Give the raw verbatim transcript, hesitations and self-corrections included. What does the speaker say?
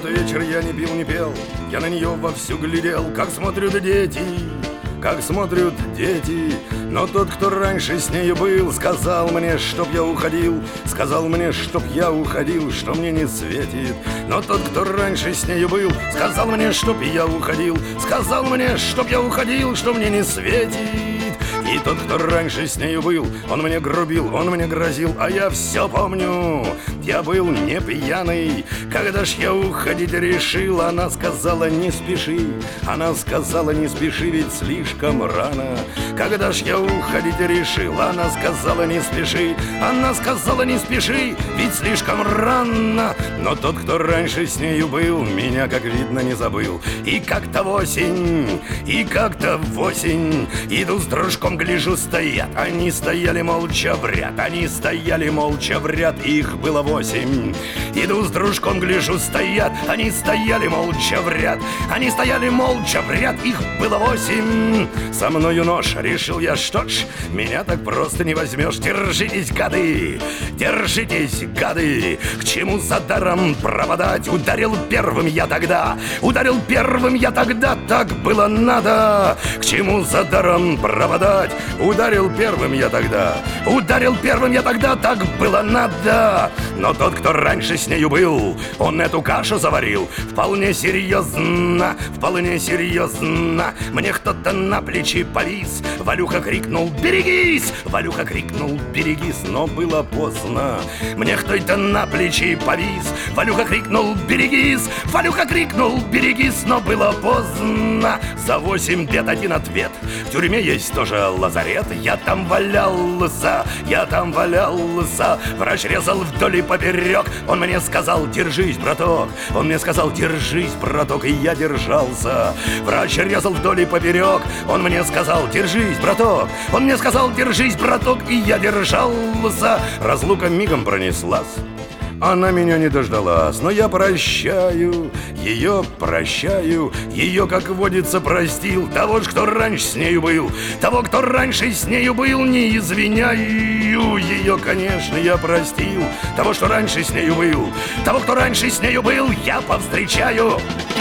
тот вечер я не пил, не пел, я на нее вовсю глядел, как смотрят дети, как смотрят дети. Но тот, кто раньше с нею был, сказал мне, чтоб я уходил, сказал мне, чтоб я уходил, что мне не светит. Но тот, кто раньше с нею был, сказал мне, чтоб я уходил, сказал мне, чтоб я уходил, что мне не светит. И тот, кто раньше с нею был, он мне грубил, он мне грозил, а я все помню. Я был не пьяный, когда ж я уходить решил. Она сказала, не спеши, она сказала, не спеши, ведь слишком рано. Когда ж я уходить решил, она сказала, не спеши, она сказала, не спеши, ведь слишком рано. Но тот, кто раньше с нею был, меня, как видно, не забыл. И как-то в осень, и как-то в осень иду с дружком, гляжу, стоят. Они стояли молча в ряд, они стояли молча в ряд, их было восемь. Иду с дружком, гляжу, стоят. Они стояли молча в ряд, они стояли молча в ряд, их было восемь. Со мною нож, решил я, что ж, меня так просто не возьмешь. Держитесь, гады, держитесь, гады, к чему за даром пропадать? Ударил первым я тогда, ударил первым я тогда, так было надо. К чему за даром пропадать? Ударил первым я тогда, ударил первым я тогда, так было надо. Но тот, кто раньше с нею был, он эту кашу заварил вполне серьезно, вполне серьезно. Мне кто-то на плечи повис, Валюха крикнул, берегись, Валюха крикнул, берегись, но было поздно. Мне кто-то на плечи повис, Валюха крикнул, берегись, Валюха крикнул, берегись, но было поздно. За восемь бед один ответ, в тюрьме есть тоже лазарет. Я там валялся, я там валялся, врач резал вдоль и поперек. Он мне сказал, держись, браток, он мне сказал, держись, браток, и я держался. Врач резал вдоль и поперек, он мне сказал, держись, браток, он мне сказал, держись, браток, и я держался. Разлука мигом пронеслась, она меня не дождалась, но я прощаю, ее прощаю, ее, как водится, простил. Того ж, кто раньше с нею был, того, кто раньше с нею был, не извиняю. Ее, конечно, я простил, того, что раньше с нею был, того, кто раньше с нею был, я повстречаю.